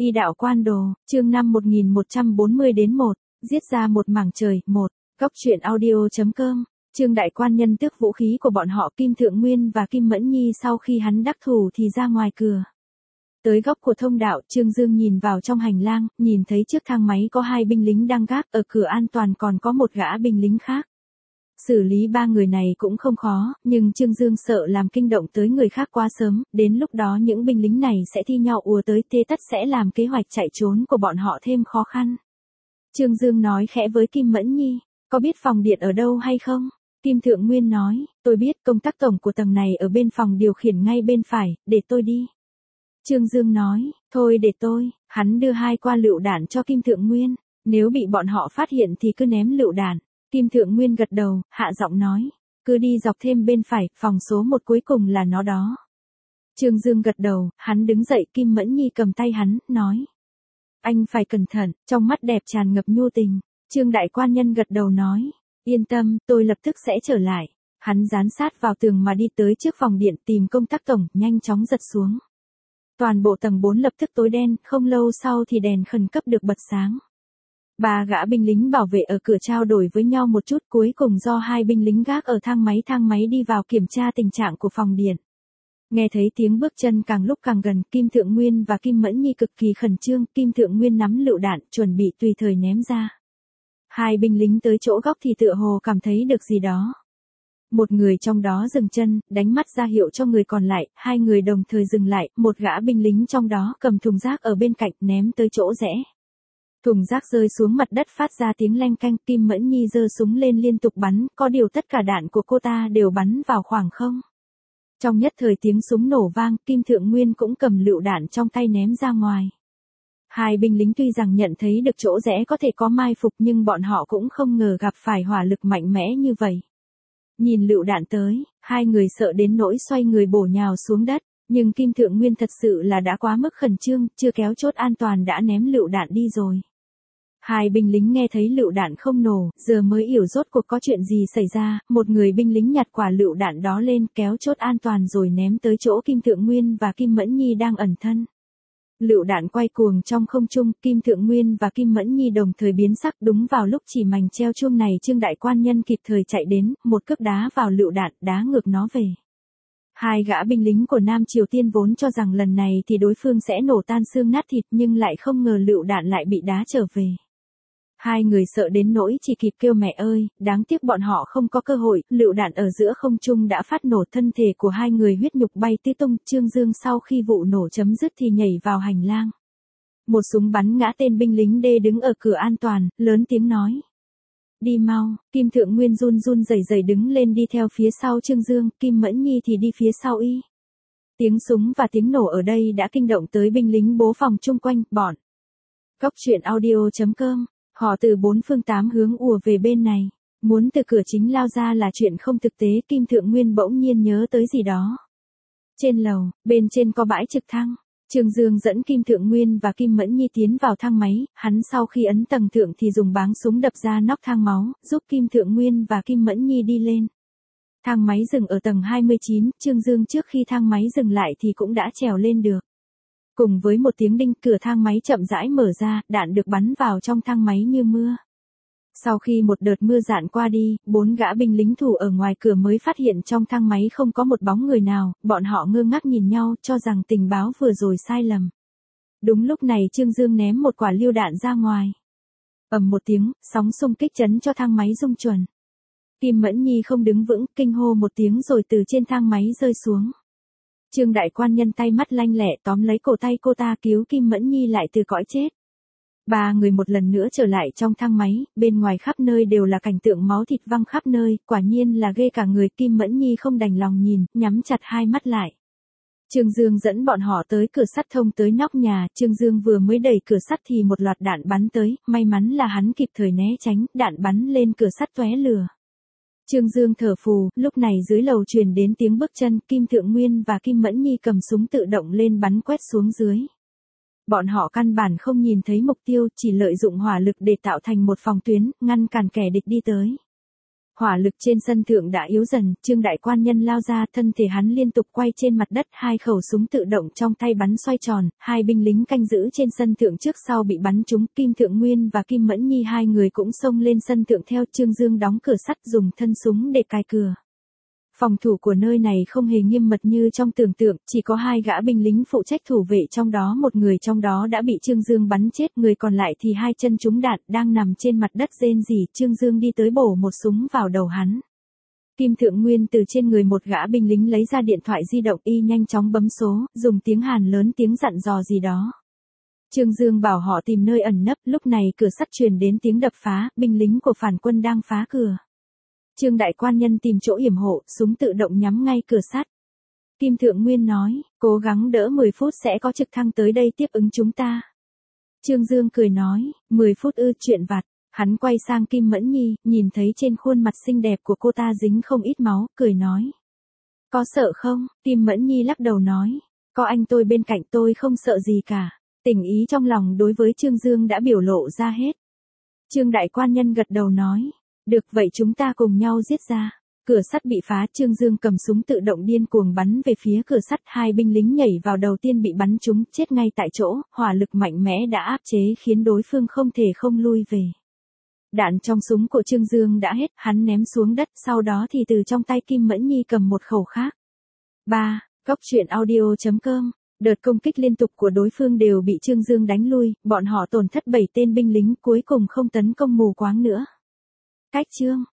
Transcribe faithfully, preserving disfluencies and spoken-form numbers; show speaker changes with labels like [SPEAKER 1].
[SPEAKER 1] Y đạo quan đồ, chương năm một nghìn một trăm bốn mươi đến một, giết ra một mảng trời, một, góc truyện audio.com, Trương đại quan nhân tước vũ khí của bọn họ Kim Thượng Nguyên và Kim Mẫn Nhi sau khi hắn đắc thủ thì ra ngoài cửa. Tới góc của thông đạo, Trương Dương nhìn vào trong hành lang, nhìn thấy trước thang máy có hai binh lính đang gác, ở cửa an toàn còn có một gã binh lính khác. Xử lý ba người này cũng không khó, nhưng Trương Dương sợ làm kinh động tới người khác quá sớm, đến lúc đó những binh lính này sẽ thi nhau ùa tới, thế tất sẽ làm kế hoạch chạy trốn của bọn họ thêm khó khăn. Trương Dương nói khẽ với Kim Mẫn Nhi, có biết phòng điện ở đâu hay không? Kim Thượng Nguyên nói, tôi biết, công tác tổng của tầng này ở bên phòng điều khiển ngay bên phải, để tôi đi. Trương Dương nói, thôi để tôi, hắn đưa hai qua lựu đạn cho Kim Thượng Nguyên, nếu bị bọn họ phát hiện thì cứ ném lựu đạn. Kim Thượng Nguyên gật đầu, hạ giọng nói, cứ đi dọc thêm bên phải, phòng số một cuối cùng là nó đó. Trương Dương gật đầu, hắn đứng dậy, Kim Mẫn Nhi cầm tay hắn, nói, anh phải cẩn thận, trong mắt đẹp tràn ngập nhu tình. Trương đại quan nhân gật đầu nói, yên tâm, tôi lập tức sẽ trở lại. Hắn dán sát vào tường mà đi tới trước phòng điện tìm công tác tổng, nhanh chóng giật xuống. Toàn bộ tầng bốn lập tức tối đen, không lâu sau thì đèn khẩn cấp được bật sáng. Ba gã binh lính bảo vệ ở cửa trao đổi với nhau một chút, cuối cùng do hai binh lính gác ở thang máy thang máy đi vào kiểm tra tình trạng của phòng điện. Nghe thấy tiếng bước chân càng lúc càng gần, Kim Thượng Nguyên và Kim Mẫn Nhi cực kỳ khẩn trương, Kim Thượng Nguyên nắm lựu đạn, chuẩn bị tùy thời ném ra. Hai binh lính tới chỗ góc thì tựa hồ cảm thấy được gì đó. Một người trong đó dừng chân, đánh mắt ra hiệu cho người còn lại, hai người đồng thời dừng lại, một gã binh lính trong đó cầm thùng rác ở bên cạnh ném tới chỗ rẽ. Thùng rác rơi xuống mặt đất phát ra tiếng leng canh, Kim Mẫn Nhi giơ súng lên liên tục bắn, có điều tất cả đạn của cô ta đều bắn vào khoảng không. Trong nhất thời tiếng súng nổ vang, Kim Thượng Nguyên cũng cầm lựu đạn trong tay ném ra ngoài. Hai binh lính tuy rằng nhận thấy được chỗ rẽ có thể có mai phục nhưng bọn họ cũng không ngờ gặp phải hỏa lực mạnh mẽ như vậy. Nhìn lựu đạn tới, hai người sợ đến nỗi xoay người bổ nhào xuống đất, nhưng Kim Thượng Nguyên thật sự là đã quá mức khẩn trương, chưa kéo chốt an toàn đã ném lựu đạn đi rồi. Hai binh lính nghe thấy lựu đạn không nổ, giờ mới hiểu rốt cuộc có chuyện gì xảy ra, một người binh lính nhặt quả lựu đạn đó lên kéo chốt an toàn rồi ném tới chỗ Kim Thượng Nguyên và Kim Mẫn Nhi đang ẩn thân. Lựu đạn quay cuồng trong không trung, Kim Thượng Nguyên và Kim Mẫn Nhi đồng thời biến sắc, đúng vào lúc chỉ mảnh treo chuông này Trương đại quan nhân kịp thời chạy đến, một cước đá vào lựu đạn, đá ngược nó về. Hai gã binh lính của Nam Triều Tiên vốn cho rằng lần này thì đối phương sẽ nổ tan xương nát thịt nhưng lại không ngờ lựu đạn lại bị đá trở về. Hai người sợ đến nỗi chỉ kịp kêu mẹ ơi, đáng tiếc bọn họ không có cơ hội, lựu đạn ở giữa không trung đã phát nổ, thân thể của hai người huyết nhục bay tứ tung. Trương Dương sau khi vụ nổ chấm dứt thì nhảy vào hành lang. Một súng bắn ngã tên binh lính D đứng ở cửa an toàn, lớn tiếng nói. Đi mau, Kim Thượng Nguyên run run rẩy rẩy đứng lên đi theo phía sau Trương Dương, Kim Mẫn Nhi thì đi phía sau y. Tiếng súng và tiếng nổ ở đây đã kinh động tới binh lính bố phòng chung quanh, bọn. Góc truyện audio.com. Họ từ bốn phương tám hướng ùa về bên này, muốn từ cửa chính lao ra là chuyện không thực tế. Kim Thượng Nguyên bỗng nhiên nhớ tới gì đó. Trên lầu, bên trên có bãi trực thăng, Trương Dương dẫn Kim Thượng Nguyên và Kim Mẫn Nhi tiến vào thang máy, hắn sau khi ấn tầng thượng thì dùng báng súng đập ra nóc thang máu, giúp Kim Thượng Nguyên và Kim Mẫn Nhi đi lên. Thang máy dừng ở tầng hai mươi chín, Trương Dương trước khi thang máy dừng lại thì cũng đã trèo lên được. Cùng với một tiếng đinh, cửa thang máy chậm rãi mở ra, đạn được bắn vào trong thang máy như mưa. Sau khi một đợt mưa dạn qua đi, bốn gã binh lính thủ ở ngoài cửa mới phát hiện trong thang máy không có một bóng người nào, bọn họ ngơ ngác nhìn nhau, cho rằng tình báo vừa rồi sai lầm. Đúng lúc này Trương Dương ném một quả lựu đạn ra ngoài. Ầm một tiếng, sóng xung kích chấn cho thang máy rung chuẩn. Kim Mẫn Nhi không đứng vững, kinh hô một tiếng rồi từ trên thang máy rơi xuống. Trương đại quan nhân tay mắt lanh lẹ tóm lấy cổ tay cô ta cứu Kim Mẫn Nhi lại từ cõi chết. Ba người một lần nữa trở lại trong thang máy, bên ngoài khắp nơi đều là cảnh tượng máu thịt văng khắp nơi, quả nhiên là ghê cả người. Kim Mẫn Nhi không đành lòng nhìn, nhắm chặt hai mắt lại. Trương Dương dẫn bọn họ tới cửa sắt thông tới nóc nhà, Trương Dương vừa mới đẩy cửa sắt thì một loạt đạn bắn tới, may mắn là hắn kịp thời né tránh, đạn bắn lên cửa sắt tóe lửa. Trương Dương thở phù, lúc này dưới lầu truyền đến tiếng bước chân, Kim Thượng Nguyên và Kim Mẫn Nhi cầm súng tự động lên bắn quét xuống dưới. Bọn họ căn bản không nhìn thấy mục tiêu, chỉ lợi dụng hỏa lực để tạo thành một phòng tuyến, ngăn cản kẻ địch đi tới. Hỏa lực trên sân thượng đã yếu dần, Trương đại quan nhân lao ra, thân thể hắn liên tục quay trên mặt đất, hai khẩu súng tự động trong tay bắn xoay tròn, hai binh lính canh giữ trên sân thượng trước sau bị bắn trúng, Kim Thượng Nguyên và Kim Mẫn Nhi hai người cũng xông lên sân thượng theo, Trương Dương đóng cửa sắt dùng thân súng để cài cửa. Phòng thủ của nơi này không hề nghiêm mật như trong tưởng tượng, chỉ có hai gã binh lính phụ trách thủ vệ, trong đó một người trong đó đã bị Trương Dương bắn chết, người còn lại thì hai chân trúng đạn, đang nằm trên mặt đất rên rỉ, Trương Dương đi tới bổ một súng vào đầu hắn. Kim Thượng Nguyên từ trên người một gã binh lính lấy ra điện thoại di động, y nhanh chóng bấm số, dùng tiếng Hàn lớn tiếng dặn dò gì đó. Trương Dương bảo họ tìm nơi ẩn nấp, lúc này cửa sắt truyền đến tiếng đập phá, binh lính của phản quân đang phá cửa. Trương đại quan nhân tìm chỗ yểm hộ, súng tự động nhắm ngay cửa sắt. Kim Thượng Nguyên nói, cố gắng đỡ mười phút sẽ có trực thăng tới đây tiếp ứng chúng ta. Trương Dương cười nói, mười phút ư, chuyện vặt. Hắn quay sang Kim Mẫn Nhi, nhìn thấy trên khuôn mặt xinh đẹp của cô ta dính không ít máu, cười nói. Có sợ không? Kim Mẫn Nhi lắc đầu nói, có anh tôi bên cạnh tôi không sợ gì cả. Tình ý trong lòng đối với Trương Dương đã biểu lộ ra hết. Trương đại quan nhân gật đầu nói. Được vậy chúng ta cùng nhau giết ra. Cửa sắt bị phá, Trương Dương cầm súng tự động điên cuồng bắn về phía cửa sắt, hai binh lính nhảy vào đầu tiên bị bắn trúng, chết ngay tại chỗ, hỏa lực mạnh mẽ đã áp chế khiến đối phương không thể không lui về. Đạn trong súng của Trương Dương đã hết, hắn ném xuống đất, sau đó thì từ trong tay Kim Mẫn Nhi cầm một khẩu khác. ba. Góc truyện audio chấm com. Đợt công kích liên tục của đối phương đều bị Trương Dương đánh lui, bọn họ tổn thất bảy tên binh lính, cuối cùng không tấn công mù quáng nữa. Cách chương